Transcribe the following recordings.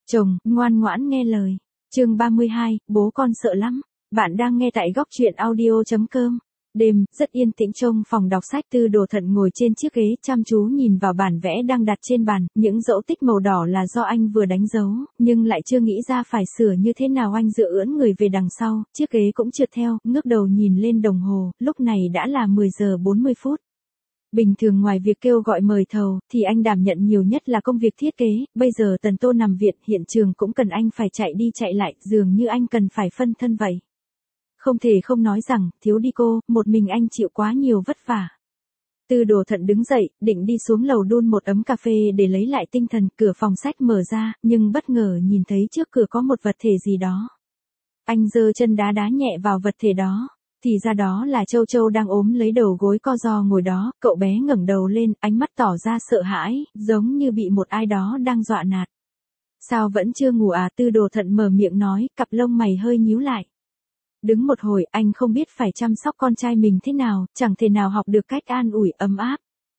Chồng, ngoan ngoãn nghe lời. Chương 32, bố con sợ lắm. Bạn đang nghe tại góc truyện audio.com. Đêm, rất yên tĩnh trong phòng đọc sách. Tư Đồ Thận ngồi trên chiếc ghế chăm chú nhìn vào bản vẽ đang đặt trên bàn. Những dấu tích màu đỏ là do anh vừa đánh dấu, nhưng lại chưa nghĩ ra phải sửa như thế nào. Anh dựa ưỡn người về đằng sau, chiếc ghế cũng trượt theo, ngước đầu nhìn lên đồng hồ, lúc này đã là 10 giờ 40 phút. Bình thường ngoài việc kêu gọi mời thầu, thì anh đảm nhận nhiều nhất là công việc thiết kế. Bây giờ Tần Tô nằm viện, hiện trường cũng cần anh phải chạy đi chạy lại, dường như anh cần phải phân thân vậy. Không thể không nói rằng, thiếu đi cô, một mình anh chịu quá nhiều vất vả. Tư Đồ Thận đứng dậy, định đi xuống lầu đun một ấm cà phê để lấy lại tinh thần. Cửa phòng sách mở ra, nhưng bất ngờ nhìn thấy trước cửa có một vật thể gì đó. Anh giơ chân đá đá nhẹ vào vật thể đó. Thì ra đó là Châu Châu đang ốm lấy đầu gối co ro ngồi đó. Cậu bé ngẩng đầu lên, ánh mắt tỏ ra sợ hãi, giống như bị một ai đó đang dọa nạt. Sao vẫn chưa ngủ à? Tư Đồ Thận mở miệng nói, cặp lông mày hơi nhíu lại. Đứng một hồi, anh không biết phải chăm sóc con trai mình thế nào, chẳng thể nào học được cách an ủi ấm áp.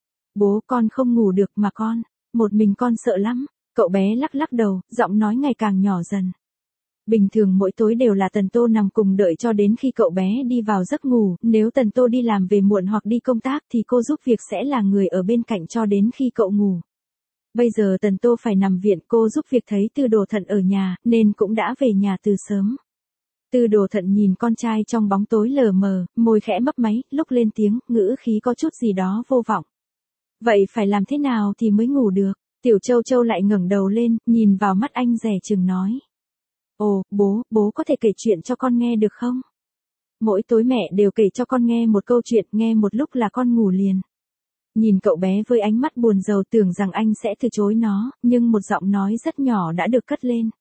Bố, con không ngủ được mà con, một mình con sợ lắm. Cậu bé lắc lắc đầu, giọng nói ngày càng nhỏ dần. Bình thường mỗi tối đều là Tần Tô nằm cùng đợi cho đến khi cậu bé đi vào giấc ngủ. Nếu Tần Tô đi làm về muộn hoặc đi công tác thì cô giúp việc sẽ là người ở bên cạnh cho đến khi cậu ngủ. Bây giờ Tần Tô phải nằm viện, cô giúp việc thấy Tư Đồ Thận ở nhà, nên cũng đã về nhà từ sớm. Tư Đồ Thận nhìn con trai trong bóng tối lờ mờ, môi khẽ mấp máy, lúc lên tiếng, ngữ khí có chút gì đó vô vọng. Vậy phải làm thế nào thì mới ngủ được? Tiểu Châu Châu lại ngẩng đầu lên, nhìn vào mắt anh dè chừng nói. Ồ, bố có thể kể chuyện cho con nghe được không? Mỗi tối mẹ đều kể cho con nghe một câu chuyện, nghe một lúc là con ngủ liền. Nhìn cậu bé với ánh mắt buồn rầu, tưởng rằng anh sẽ từ chối nó, nhưng một giọng nói rất nhỏ đã được cất lên.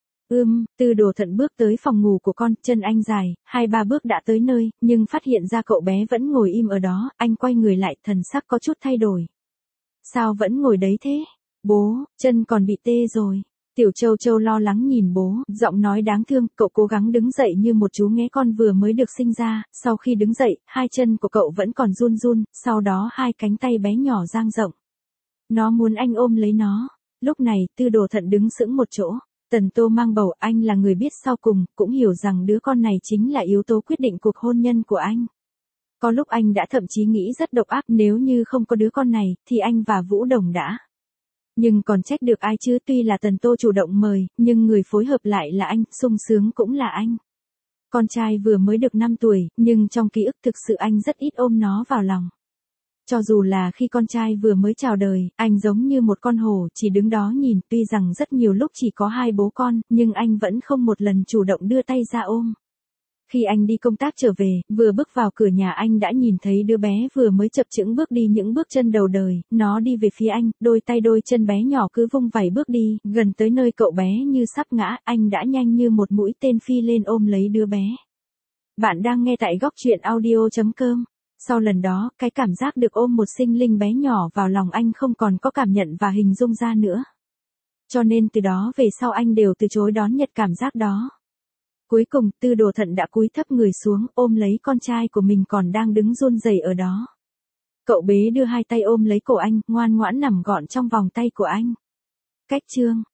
Tư Đồ Thận bước tới phòng ngủ của con, chân anh dài, 2-3 bước đã tới nơi, nhưng phát hiện ra cậu bé vẫn ngồi im ở đó, anh quay người lại, thần sắc có chút thay đổi. Sao vẫn ngồi đấy thế? Bố, chân còn bị tê rồi. Tiểu Châu Châu lo lắng nhìn bố, giọng nói đáng thương. Cậu cố gắng đứng dậy như một chú nghé con vừa mới được sinh ra. Sau khi đứng dậy, hai chân của cậu vẫn còn run run, sau đó hai cánh tay bé nhỏ dang rộng. Nó muốn anh ôm lấy nó. Lúc này, Tư Đồ Thận đứng sững một chỗ. Tần Tô mang bầu, anh là người biết sau cùng, cũng hiểu rằng đứa con này chính là yếu tố quyết định cuộc hôn nhân của anh. Có lúc anh đã thậm chí nghĩ rất độc ác, nếu như không có đứa con này, thì anh và Vũ Đồng đã. Nhưng còn trách được ai chứ? Tuy là Tần Tô chủ động mời, nhưng người phối hợp lại là anh, sung sướng cũng là anh. Con trai vừa mới được 5 tuổi, nhưng trong ký ức thực sự anh rất ít ôm nó vào lòng. Cho dù là khi con trai vừa mới chào đời, anh giống như một con hổ chỉ đứng đó nhìn. Tuy rằng rất nhiều lúc chỉ có 2 bố con, nhưng anh vẫn không một lần chủ động đưa tay ra ôm. Khi anh đi công tác trở về, vừa bước vào cửa nhà anh đã nhìn thấy đứa bé vừa mới chập chững bước đi những bước chân đầu đời. Nó đi về phía anh, đôi tay đôi chân bé nhỏ cứ vung vẩy bước đi, gần tới nơi cậu bé như sắp ngã, anh đã nhanh như một mũi tên phi lên ôm lấy đứa bé. Bạn đang nghe tại góc truyện audio.com. Sau lần đó, cái cảm giác được ôm một sinh linh bé nhỏ vào lòng anh không còn có cảm nhận và hình dung ra nữa. Cho nên từ đó về sau anh đều từ chối đón nhận cảm giác đó. Cuối cùng, Tư Đồ Thận đã cúi thấp người xuống, ôm lấy con trai của mình còn đang đứng run rẩy ở đó. Cậu bé đưa hai tay ôm lấy cổ anh, ngoan ngoãn nằm gọn trong vòng tay của anh. Cách chương